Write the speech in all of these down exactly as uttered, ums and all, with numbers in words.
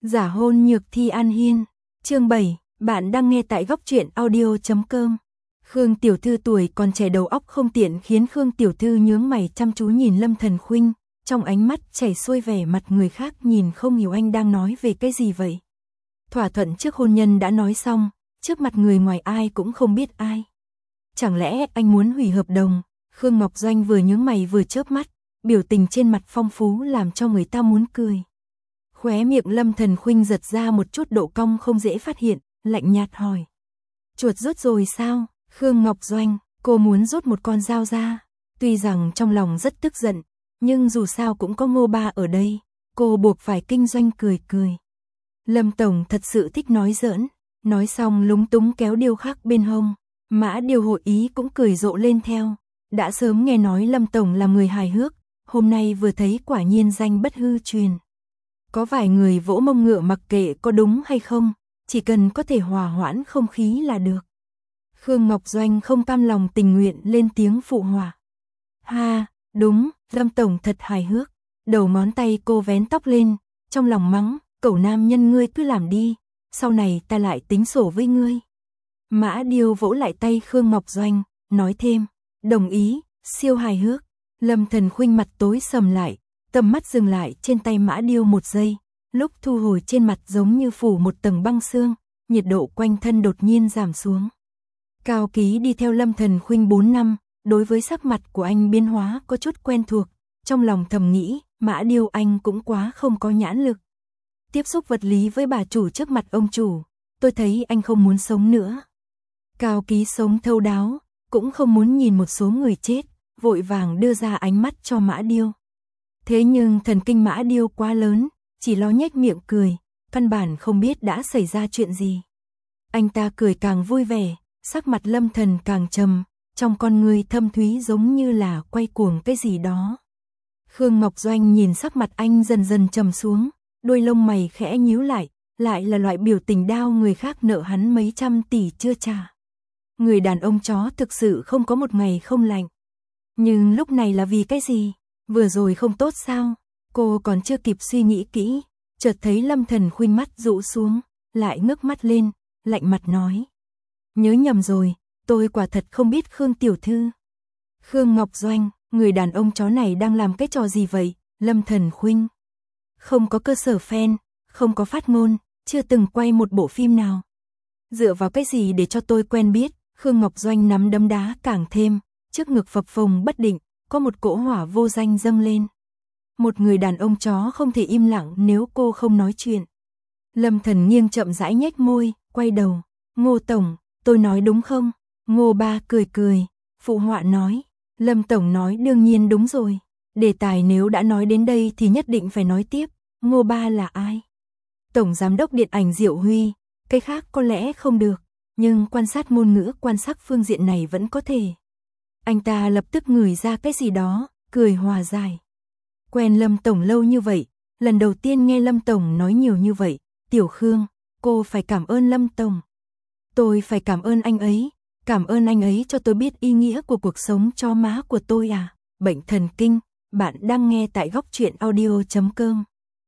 Giả hôn nhược thi An Hiên. Chương bảy, bạn đang nghe tại góc truyện audio chấm com. Khương tiểu thư tuổi còn trẻ đầu óc không tiện khiến Khương tiểu thư nhướng mày chăm chú nhìn Lâm Thần Khuynh, trong ánh mắt chảy xuôi vẻ mặt người khác nhìn không hiểu anh đang nói về cái gì vậy. Thỏa thuận trước hôn nhân đã nói xong, trước mặt người ngoài ai cũng không biết ai. Chẳng lẽ anh muốn hủy hợp đồng? Khương Ngọc Doanh vừa nhướng mày vừa chớp mắt, biểu tình trên mặt phong phú làm cho người ta muốn cười. Khóe miệng Lâm Thần Khuynh giật ra một chút độ cong không dễ phát hiện, lạnh nhạt hỏi. Chuột rút rồi sao? Khương Ngọc Doanh, cô muốn rút một con dao ra. Tuy rằng trong lòng rất tức giận, nhưng dù sao cũng có Ngô Ba ở đây, cô buộc phải kinh doanh cười cười. Lâm Tổng thật sự thích nói giỡn, nói xong lúng túng kéo điêu khắc bên hông. Mã Điều hội ý cũng cười rộ lên theo. Đã sớm nghe nói Lâm Tổng là người hài hước, hôm nay vừa thấy quả nhiên danh bất hư truyền. Có vài người vỗ mông ngựa mặc kệ có đúng hay không, chỉ cần có thể hòa hoãn không khí là được. Khương Ngọc Doanh không cam lòng tình nguyện lên tiếng phụ họa. Ha, đúng, Lâm Tổng thật hài hước. Đầu ngón tay cô vén tóc lên, trong lòng mắng, cẩu nam nhân ngươi cứ làm đi, sau này ta lại tính sổ với ngươi. Mã Điều vỗ lại tay Khương Ngọc Doanh, nói thêm, đồng ý, siêu hài hước. Lâm Thần Khuynh mặt tối sầm lại, tầm mắt dừng lại trên tay Mã Điều một giây, lúc thu hồi trên mặt giống như phủ một tầng băng sương, nhiệt độ quanh thân đột nhiên giảm xuống. Cao Ký đi theo Lâm Thần Khuynh bốn năm, đối với sắc mặt của anh biến hóa có chút quen thuộc, trong lòng thầm nghĩ, Mã Điều anh cũng quá không có nhãn lực. Tiếp xúc vật lý với bà chủ trước mặt ông chủ, tôi thấy anh không muốn sống nữa. Cao Ký sống thâu đáo, cũng không muốn nhìn một số người chết, vội vàng đưa ra ánh mắt cho Mã Điều. Thế nhưng thần kinh Mã Điều quá lớn, chỉ lo nhếch miệng cười, căn bản không biết đã xảy ra chuyện gì. Anh ta cười càng vui vẻ, sắc mặt Lâm Thần càng trầm, trong con người thâm thúy giống như là quay cuồng cái gì đó. Khương Ngọc Doanh nhìn sắc mặt anh dần dần trầm xuống, đôi lông mày khẽ nhíu lại, lại là loại biểu tình đau người khác nợ hắn mấy trăm tỷ chưa trả. Người đàn ông chó thực sự không có một ngày không lạnh. Nhưng lúc này là vì cái gì? Vừa rồi không tốt sao? Cô còn chưa kịp suy nghĩ kỹ, chợt thấy Lâm Thần Khuynh mắt rũ xuống, lại ngước mắt lên, lạnh mặt nói. Nhớ nhầm rồi, tôi quả thật không biết Khương tiểu thư. Khương Ngọc Doanh, người đàn ông chó này đang làm cái trò gì vậy? Lâm Thần Khuynh. Không có cơ sở fan, không có phát ngôn, chưa từng quay một bộ phim nào. Dựa vào cái gì để cho tôi quen biết? Khương Ngọc Doanh nắm đấm đá càng thêm, trước ngực phập phồng bất định, có một cỗ hỏa vô danh dâng lên. Một người đàn ông chó không thể im lặng nếu cô không nói chuyện. Lâm Thần nghiêng chậm rãi nhếch môi, quay đầu. Ngô Tổng, tôi nói đúng không? Ngô Ba cười cười, phụ họa nói. Lâm Tổng nói đương nhiên đúng rồi. Đề tài nếu đã nói đến đây thì nhất định phải nói tiếp. Ngô Ba là ai? Tổng Giám đốc Điện ảnh Diệu Huy, cái khác có lẽ không được, nhưng quan sát ngôn ngữ quan sát phương diện này vẫn có thể. Anh ta lập tức ngửi ra cái gì đó, cười hòa giải. Quen Lâm Tổng lâu như vậy, lần đầu tiên nghe Lâm Tổng nói nhiều như vậy, Tiểu Khương, cô phải cảm ơn Lâm Tổng. Tôi phải cảm ơn anh ấy, cảm ơn anh ấy cho tôi biết ý nghĩa của cuộc sống cho má của tôi à, bệnh thần kinh, bạn đang nghe tại góc truyện audio chấm com.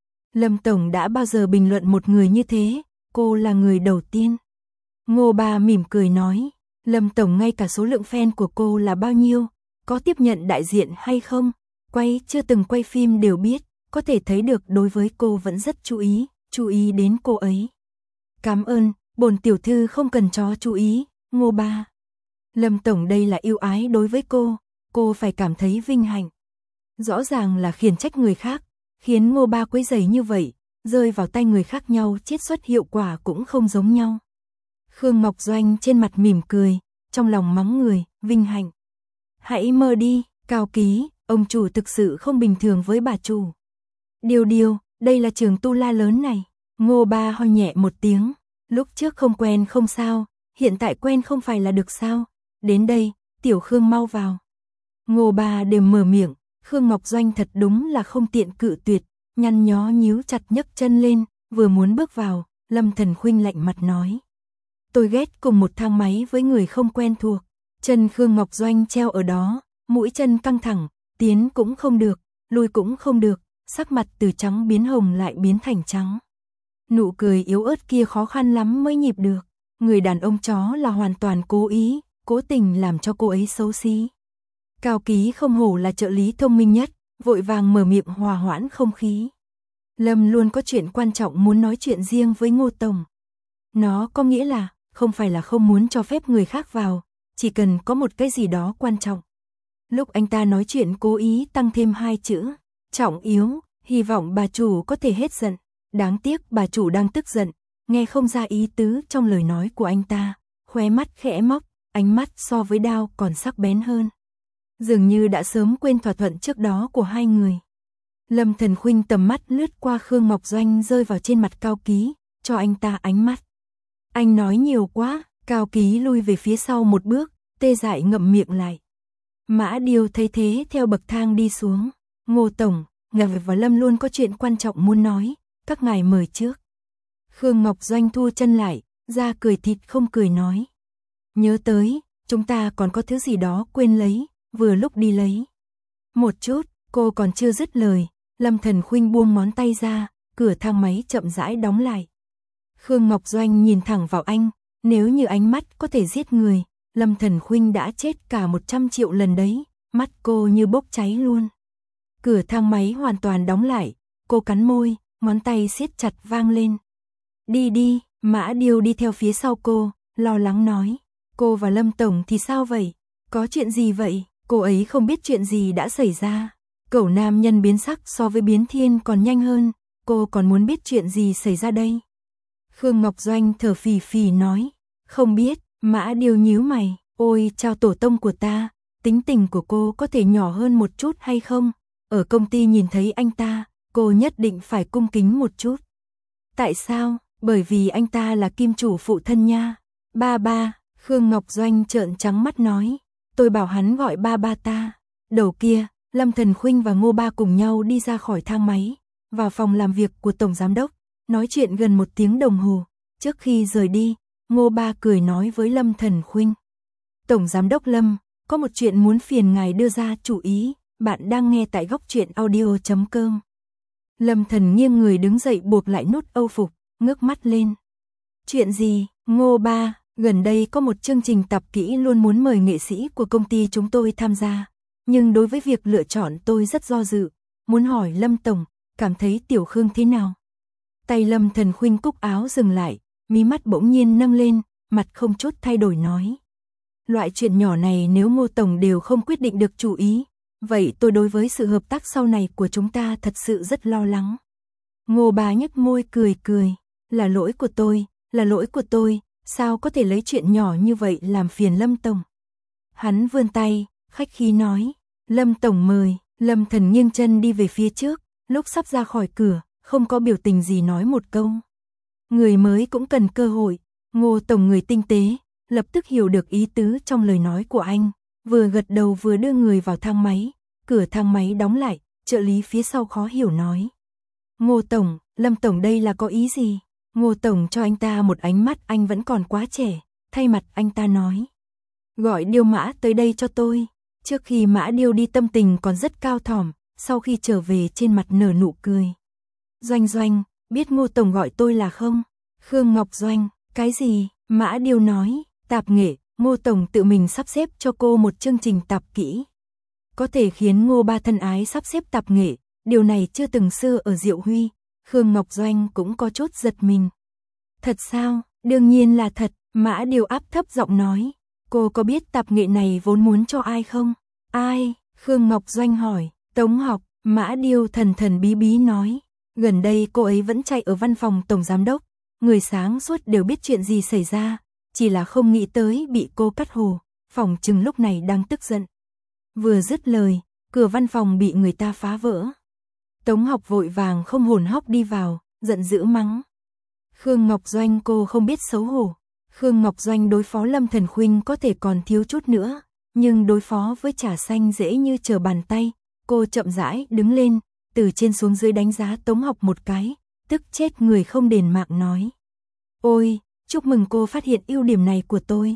Lâm Tổng đã bao giờ bình luận một người như thế, cô là người đầu tiên. Ngô Ba mỉm cười nói, Lâm Tổng ngay cả số lượng fan của cô là bao nhiêu, có tiếp nhận đại diện hay không, quay chưa từng quay phim đều biết, có thể thấy được đối với cô vẫn rất chú ý, chú ý đến cô ấy. Cảm ơn, bổn tiểu thư không cần chó chú ý, Ngô Ba. Lâm Tổng đây là yêu ái đối với cô, cô phải cảm thấy vinh hạnh. Rõ ràng là khiển trách người khác, khiến Ngô Ba quấy rầy như vậy, rơi vào tay người khác nhau chiết xuất hiệu quả cũng không giống nhau. Khương Ngọc Doanh trên mặt mỉm cười, trong lòng mắng người, vinh hạnh. Hãy mơ đi, Cao Ký, ông chủ thực sự không bình thường với bà chủ. Điều điều, đây là trường tu la lớn này. Ngô Ba ho nhẹ một tiếng, lúc trước không quen không sao, hiện tại quen không phải là được sao. Đến đây, Tiểu Khương mau vào. Ngô Ba đều mở miệng, Khương Ngọc Doanh thật đúng là không tiện cự tuyệt, nhăn nhó nhíu chặt nhấc chân lên, vừa muốn bước vào, Lâm Thần Khuynh lạnh mặt nói. Tôi ghét cùng một thang máy với người không quen thuộc. Chân Khương Ngọc Doanh treo ở đó, mũi chân căng thẳng, tiến cũng không được, lui cũng không được, sắc mặt từ trắng biến hồng lại biến thành trắng. Nụ cười yếu ớt kia khó khăn lắm mới nhịp được. Người đàn ông chó là hoàn toàn cố ý, cố tình làm cho cô ấy xấu xí. Cao Ký không hổ là trợ lý thông minh nhất, vội vàng mở miệng hòa hoãn không khí. Lâm luôn có chuyện quan trọng muốn nói chuyện riêng với Ngô Tổng. Nó có nghĩa là, không phải là không muốn cho phép người khác vào, chỉ cần có một cái gì đó quan trọng. Lúc anh ta nói chuyện cố ý tăng thêm hai chữ, trọng yếu, hy vọng bà chủ có thể hết giận. Đáng tiếc bà chủ đang tức giận, nghe không ra ý tứ trong lời nói của anh ta, khóe mắt khẽ móc, ánh mắt so với đao còn sắc bén hơn. Dường như đã sớm quên thỏa thuận trước đó của hai người. Lâm Thần Khuynh tầm mắt lướt qua Khương Ngọc Doanh rơi vào trên mặt Cao Ký, cho anh ta ánh mắt. Anh nói nhiều quá, Cao Ký lui về phía sau một bước, tê dại ngậm miệng lại. Mã Điều thấy thế theo bậc thang đi xuống. Ngô Tổng, Ngọc và Lâm luôn có chuyện quan trọng muốn nói, các ngài mời trước. Khương Ngọc Doanh thu chân lại, ra cười thịt không cười nói. Nhớ tới, chúng ta còn có thứ gì đó quên lấy, vừa lúc đi lấy. Một chút, cô còn chưa dứt lời, Lâm Thần Khuynh buông ngón tay ra, cửa thang máy chậm rãi đóng lại. Khương Ngọc Doanh nhìn thẳng vào anh, nếu như ánh mắt có thể giết người, Lâm Thần Khuynh đã chết cả một trăm triệu lần đấy, mắt cô như bốc cháy luôn. Cửa thang máy hoàn toàn đóng lại, cô cắn môi, ngón tay siết chặt vang lên. Đi đi, Mã Điều đi theo phía sau cô, lo lắng nói. Cô và Lâm Tổng thì sao vậy? Có chuyện gì vậy? Cô ấy không biết chuyện gì đã xảy ra. Cẩu nam nhân biến sắc so với biến thiên còn nhanh hơn, cô còn muốn biết chuyện gì xảy ra đây? Khương Ngọc Doanh thở phì phì nói. Không biết, Mã Điều nhíu mày. Ôi chao tổ tông của ta, tính tình của cô có thể nhỏ hơn một chút hay không? Ở công ty nhìn thấy anh ta, cô nhất định phải cung kính một chút. Tại sao? Bởi vì anh ta là kim chủ phụ thân nha. Ba ba, Khương Ngọc Doanh trợn trắng mắt nói. Tôi bảo hắn gọi ba ba ta. Đầu kia, Lâm Thần Khuynh và Ngô Ba cùng nhau đi ra khỏi thang máy, vào phòng làm việc của Tổng Giám Đốc, nói chuyện gần một tiếng đồng hồ. Trước khi rời đi, Ngô Ba cười nói với Lâm Thần Khuynh. Tổng Giám Đốc Lâm, có một chuyện muốn phiền ngài đưa ra chủ ý, bạn đang nghe tại góc truyện audio chấm com. Lâm Thần nghiêng người đứng dậy buộc lại nút âu phục, ngước mắt lên. Chuyện gì, Ngô Ba, gần đây có một chương trình tập kỹ luôn muốn mời nghệ sĩ của công ty chúng tôi tham gia, nhưng đối với việc lựa chọn tôi rất do dự, muốn hỏi Lâm Tổng, cảm thấy Tiểu Khương thế nào? Tay Lâm Thần Khuynh cúc áo dừng lại, mí mắt bỗng nhiên nâng lên, mặt không chút thay đổi nói. Loại chuyện nhỏ này nếu Ngô Tổng đều không quyết định được chủ ý, vậy tôi đối với sự hợp tác sau này của chúng ta thật sự rất lo lắng. Ngô Bá nhếch môi cười cười, là lỗi của tôi, là lỗi của tôi, sao có thể lấy chuyện nhỏ như vậy làm phiền Lâm Tổng. Hắn vươn tay, khách khí nói, Lâm Tổng mời. Lâm Thần nghiêng chân đi về phía trước, lúc sắp ra khỏi cửa, không có biểu tình gì nói một câu. Người mới cũng cần cơ hội, Ngô Tổng người tinh tế, lập tức hiểu được ý tứ trong lời nói của anh, vừa gật đầu vừa đưa người vào thang máy, cửa thang máy đóng lại, trợ lý phía sau khó hiểu nói. Ngô Tổng, Lâm Tổng đây là có ý gì? Ngô Tổng cho anh ta một ánh mắt anh vẫn còn quá trẻ, thay mặt anh ta nói. Gọi Điêu Mã tới đây cho tôi. Trước khi Mã Điêu đi tâm tình còn rất cao thỏm, sau khi trở về trên mặt nở nụ cười. Doanh Doanh, biết Ngô Tổng gọi tôi là không? Khương Ngọc Doanh, cái gì? Mã Điêu nói, tạp nghệ, Ngô Tổng tự mình sắp xếp cho cô một chương trình tạp kỹ. Có thể khiến Ngô Ba thân ái sắp xếp tạp nghệ, điều này chưa từng xưa ở Diệu Huy. Khương Ngọc Doanh cũng có chút giật mình. Thật sao? Đương nhiên là thật, Mã Điêu áp thấp giọng nói. Cô có biết tạp nghệ này vốn muốn cho ai không? Ai? Khương Ngọc Doanh hỏi. Tống Học, Mã Điêu thần thần bí bí nói. Gần đây cô ấy vẫn chạy ở văn phòng Tổng Giám Đốc. Người sáng suốt đều biết chuyện gì xảy ra, chỉ là không nghĩ tới bị cô cắt hồ, phòng chừng lúc này đang tức giận. Vừa dứt lời, cửa văn phòng bị người ta phá vỡ. Tống Học vội vàng không hồn hốc đi vào, giận dữ mắng. Khương Ngọc Doanh cô không biết xấu hổ. Khương Ngọc Doanh đối phó Lâm Thần Khuynh có thể còn thiếu chút nữa, nhưng đối phó với Trà Xanh dễ như trở bàn tay. Cô chậm rãi đứng lên, từ trên xuống dưới đánh giá Tống Học một cái, tức chết người không đền mạng nói. Ôi, chúc mừng cô phát hiện ưu điểm này của tôi.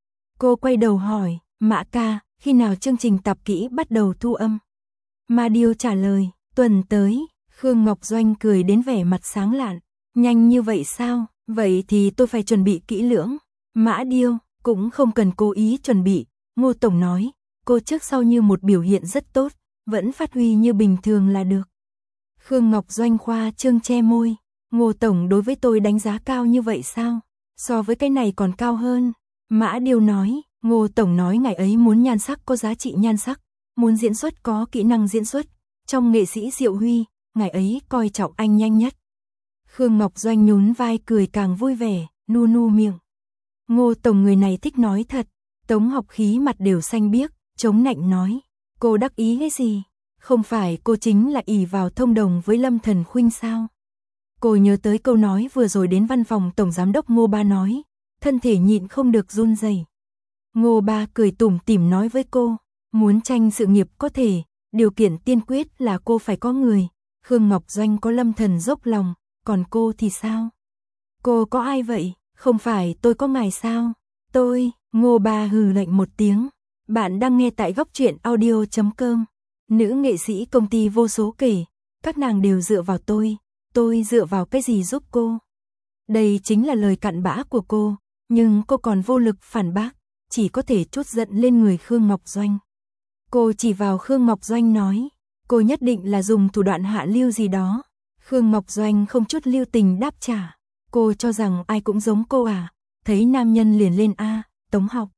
Cô quay đầu hỏi, Mã ca, khi nào chương trình tạp kỹ bắt đầu thu âm? Ma Điêu trả lời, tuần tới. Khương Ngọc Doanh cười đến vẻ mặt sáng lạn, Nhanh như vậy sao? Vậy thì tôi phải chuẩn bị kỹ lưỡng. Mã Điêu, cũng không cần cố ý chuẩn bị, Ngô Tổng nói, cô trước sau như một biểu hiện rất tốt, vẫn phát huy như bình thường là được. Khương Ngọc Doanh khoa trương che môi, Ngô Tổng đối với tôi đánh giá cao như vậy sao? So với cái này còn cao hơn. Mã Điêu nói, Ngô Tổng nói ngày ấy muốn nhan sắc có giá trị nhan sắc, muốn diễn xuất có kỹ năng diễn xuất, trong nghệ sĩ Diệu Huy, ngày ấy coi trọng anh nhanh nhất. Khương Ngọc Doanh nhún vai cười càng vui vẻ, nu nu miệng. Ngô Tổng người này thích nói thật. Tống Học khí mặt đều xanh biếc, chống nạnh nói, cô đắc ý cái gì? Không phải cô chính là ỷ vào thông đồng với Lâm Thần Khuynh sao? Cô nhớ tới câu nói vừa rồi đến văn phòng Tổng Giám đốc Ngô Ba nói, thân thể nhịn không được run rẩy. Ngô Ba cười tủm tỉm nói với cô, muốn tranh sự nghiệp có thể, điều kiện tiên quyết là cô phải có người. Khương Ngọc Doanh có Lâm Thần dốc lòng, còn cô thì sao? Cô có ai vậy? Không phải tôi có ngài sao? Tôi, Ngô Ba hừ lạnh một tiếng. Bạn đang nghe tại góc truyện audio chấm com. Nữ nghệ sĩ công ty vô số kể, các nàng đều dựa vào tôi, tôi dựa vào cái gì giúp cô? Đây chính là lời cặn bã của cô, nhưng cô còn vô lực phản bác, chỉ có thể trút giận lên người Khương Ngọc Doanh. Cô chỉ vào Khương Ngọc Doanh nói, cô nhất định là dùng thủ đoạn hạ lưu gì đó. Khương Ngọc Doanh không chút lưu tình đáp trả, cô cho rằng ai cũng giống cô à? Thấy nam nhân liền lên a, Tống Học.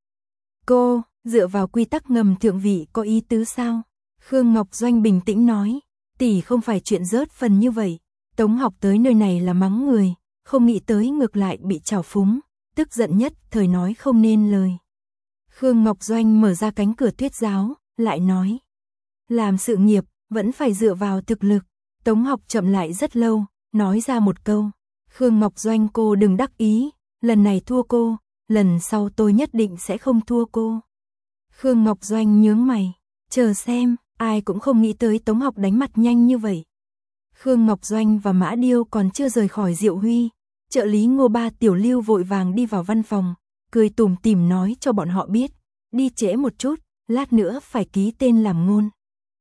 Cô, dựa vào quy tắc ngầm thượng vị có ý tứ sao? Khương Ngọc Doanh bình tĩnh nói, tỷ không phải chuyện rớt phần như vậy. Tống Học tới nơi này là mắng người, không nghĩ tới ngược lại bị trào phúng, tức giận nhất thời nói không nên lời. Khương Ngọc Doanh mở ra cánh cửa thuyết giáo, lại nói, làm sự nghiệp, vẫn phải dựa vào thực lực. Tống Học chậm lại rất lâu, nói ra một câu, Khương Ngọc Doanh cô đừng đắc ý, lần này thua cô, lần sau tôi nhất định sẽ không thua cô. Khương Ngọc Doanh nhướng mày, chờ xem, ai cũng không nghĩ tới Tống Học đánh mặt nhanh như vậy. Khương Ngọc Doanh và Mã Điêu còn chưa rời khỏi Diệu Huy, trợ lý Ngô Ba Tiểu Lưu vội vàng đi vào văn phòng, cười tủm tỉm nói cho bọn họ biết, đi trễ một chút, lát nữa phải ký tên làm ngôn.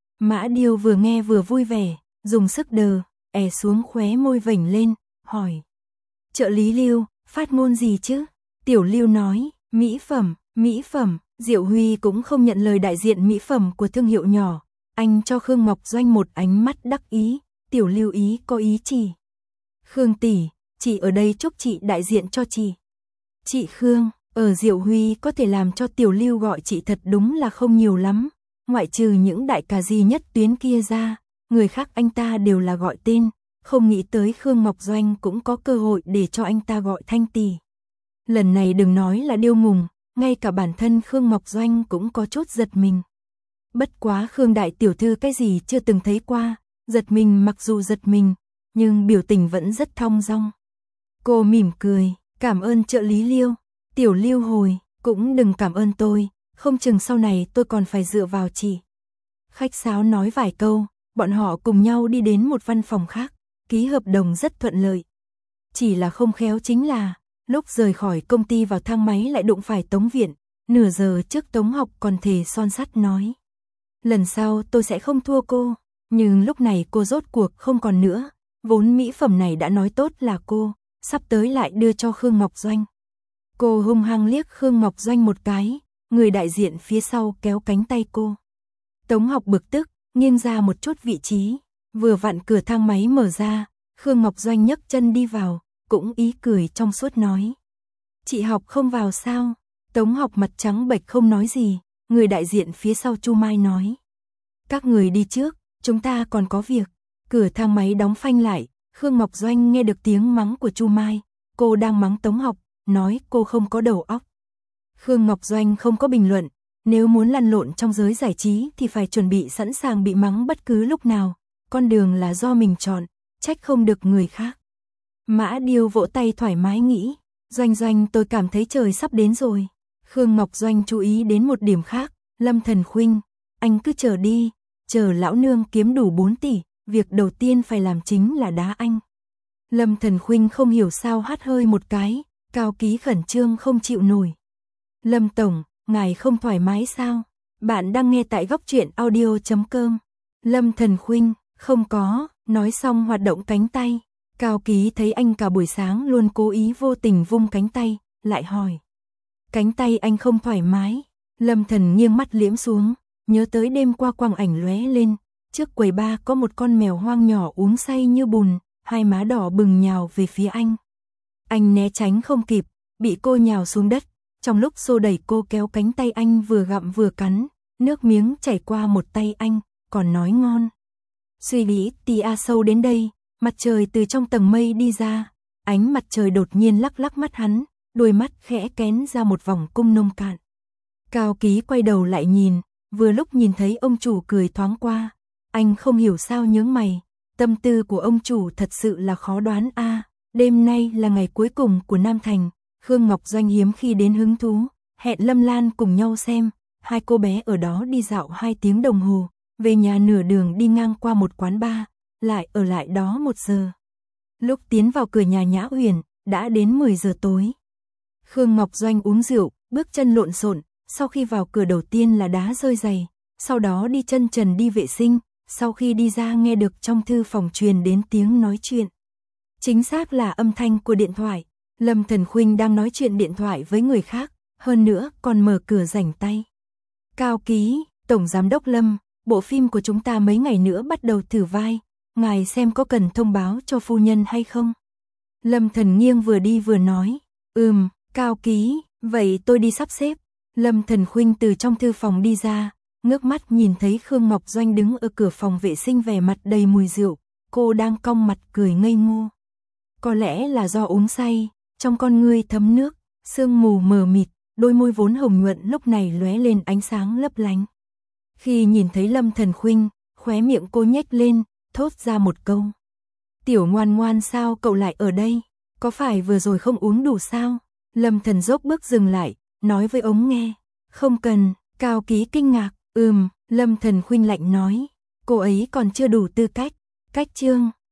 Mã Điêu vừa nghe vừa vui vẻ, dùng sức đờ, è xuống khóe môi vểnh lên, hỏi. Trợ lý Lưu, phát ngôn gì chứ? Tiểu Lưu nói, mỹ phẩm, mỹ phẩm. Diệu Huy cũng không nhận lời đại diện mỹ phẩm của thương hiệu nhỏ, anh cho Khương Ngọc Doanh một ánh mắt đắc ý, Tiểu Lưu ý có ý chỉ. Khương tỷ, chị ở đây chúc chị đại diện cho chị. Chị Khương, ở Diệu Huy có thể làm cho Tiểu Lưu gọi chị thật đúng là không nhiều lắm, ngoại trừ những đại ca di nhất tuyến kia ra, người khác anh ta đều là gọi tên, không nghĩ tới Khương Ngọc Doanh cũng có cơ hội để cho anh ta gọi Thanh tỷ. Lần này đừng nói là điêu ngùng, ngay cả bản thân Khương Ngọc Doanh cũng có chút giật mình. Bất quá Khương đại tiểu thư cái gì chưa từng thấy qua, giật mình mặc dù giật mình, nhưng biểu tình vẫn rất thong dong. Cô mỉm cười, cảm ơn trợ lý Liêu. Tiểu Lưu hồi, cũng đừng cảm ơn tôi, không chừng sau này tôi còn phải dựa vào chị. Khách sáo nói vài câu, bọn họ cùng nhau đi đến một văn phòng khác, ký hợp đồng rất thuận lợi. Chỉ là không khéo chính là, lúc rời khỏi công ty vào thang máy lại đụng phải Tống Viện, nửa giờ trước Tống Học còn thề son sắt nói. Lần sau tôi sẽ không thua cô, nhưng lúc này cô rốt cuộc không còn nữa, vốn mỹ phẩm này đã nói tốt là cô, sắp tới lại đưa cho Khương Ngọc Doanh. Cô hung hăng liếc Khương Ngọc Doanh một cái, người đại diện phía sau kéo cánh tay cô. Tống Học bực tức, nghiêng ra một chút vị trí, vừa vặn cửa thang máy mở ra, Khương Ngọc Doanh nhấc chân đi vào, cũng ý cười trong suốt nói. Chị Học không vào sao? Tống Học mặt trắng bệch không nói gì, người đại diện phía sau Chu Mai nói. Các người đi trước, chúng ta còn có việc. Cửa thang máy đóng phanh lại, Khương Ngọc Doanh nghe được tiếng mắng của Chu Mai, cô đang mắng Tống Học, nói cô không có đầu óc. Khương Ngọc Doanh không có bình luận, nếu muốn lăn lộn trong giới giải trí thì phải chuẩn bị sẵn sàng bị mắng bất cứ lúc nào, con đường là do mình chọn, trách không được người khác. Mã Điêu vỗ tay thoải mái nghĩ, Doanh Doanh tôi cảm thấy trời sắp đến rồi. Khương Ngọc Doanh chú ý đến một điểm khác, Lâm Thần Khuynh, anh cứ chờ đi, chờ lão nương kiếm đủ bốn tỷ, việc đầu tiên phải làm chính là đá anh. Lâm Thần Khuynh không hiểu sao hắt hơi một cái, cao ký khẩn trương không chịu nổi. Lâm Tổng, ngài không thoải mái sao? Bạn đang nghe tại góc truyện audio chấm com. Lâm Thần Khuynh, không có, nói xong hoạt động cánh tay. Cao Ký thấy anh cả buổi sáng luôn cố ý vô tình vung cánh tay, lại hỏi. Cánh tay anh không thoải mái. Lâm Thần nghiêng mắt liễm xuống, nhớ tới đêm qua quang ảnh lóe lên, trước quầy bar có một con mèo hoang nhỏ uống say như bùn, hai má đỏ bừng nhào về phía anh. Anh né tránh không kịp, bị cô nhào xuống đất, trong lúc xô đẩy cô kéo cánh tay anh vừa gặm vừa cắn, nước miếng chảy qua một tay anh, còn nói ngon. Suy nghĩ tia sâu đến đây, mặt trời từ trong tầng mây đi ra, ánh mặt trời đột nhiên lắc lắc mắt hắn, đôi mắt khẽ kén ra một vòng cung nông cạn. Cao Ký quay đầu lại nhìn, vừa lúc nhìn thấy ông chủ cười thoáng qua, anh không hiểu sao nhướng mày, tâm tư của ông chủ thật sự là khó đoán a. À, đêm nay là ngày cuối cùng của Nam Thành, Khương Ngọc Doanh hiếm khi đến hứng thú, hẹn Lâm Lan cùng nhau xem, hai cô bé ở đó đi dạo hai tiếng đồng hồ, về nhà nửa đường đi ngang qua một quán bar, lại ở lại đó một giờ. Lúc tiến vào cửa nhà Nhã Huyền, đã đến mười giờ tối. Khương Ngọc Doanh uống rượu, bước chân lộn xộn, sau khi vào cửa đầu tiên là đá rơi giày, sau đó đi chân trần đi vệ sinh, sau khi đi ra nghe được trong thư phòng truyền đến tiếng nói chuyện. Chính xác là âm thanh của điện thoại, Lâm Thần Khuynh đang nói chuyện điện thoại với người khác, hơn nữa còn mở cửa rảnh tay. Cao Ký, Tổng Giám đốc Lâm, bộ phim của chúng ta mấy ngày nữa bắt đầu thử vai, ngài xem có cần thông báo cho phu nhân hay không? Lâm Thần nghiêng vừa đi vừa nói, ừm, Cao Ký, vậy tôi đi sắp xếp. Lâm Thần Khuynh từ trong thư phòng đi ra, ngước mắt nhìn thấy Khương Ngọc Doanh đứng ở cửa phòng vệ sinh vẻ mặt đầy mùi rượu, cô đang cong mặt cười ngây ngô. Có lẽ là do uống say, trong con ngươi thấm nước, sương mù mờ mịt, đôi môi vốn hồng nhuận lúc này lóe lên ánh sáng lấp lánh. Khi nhìn thấy Lâm Thần Khuynh, khóe miệng cô nhếch lên, thốt ra một câu. Tiểu ngoan ngoan sao cậu lại ở đây? Có phải vừa rồi không uống đủ sao? Lâm Thần dốc bước dừng lại, nói với ống nghe. Không cần, Cao Ký kinh ngạc, ừm, Lâm Thần Khuynh lạnh nói. Cô ấy còn chưa đủ tư cách, cách chương.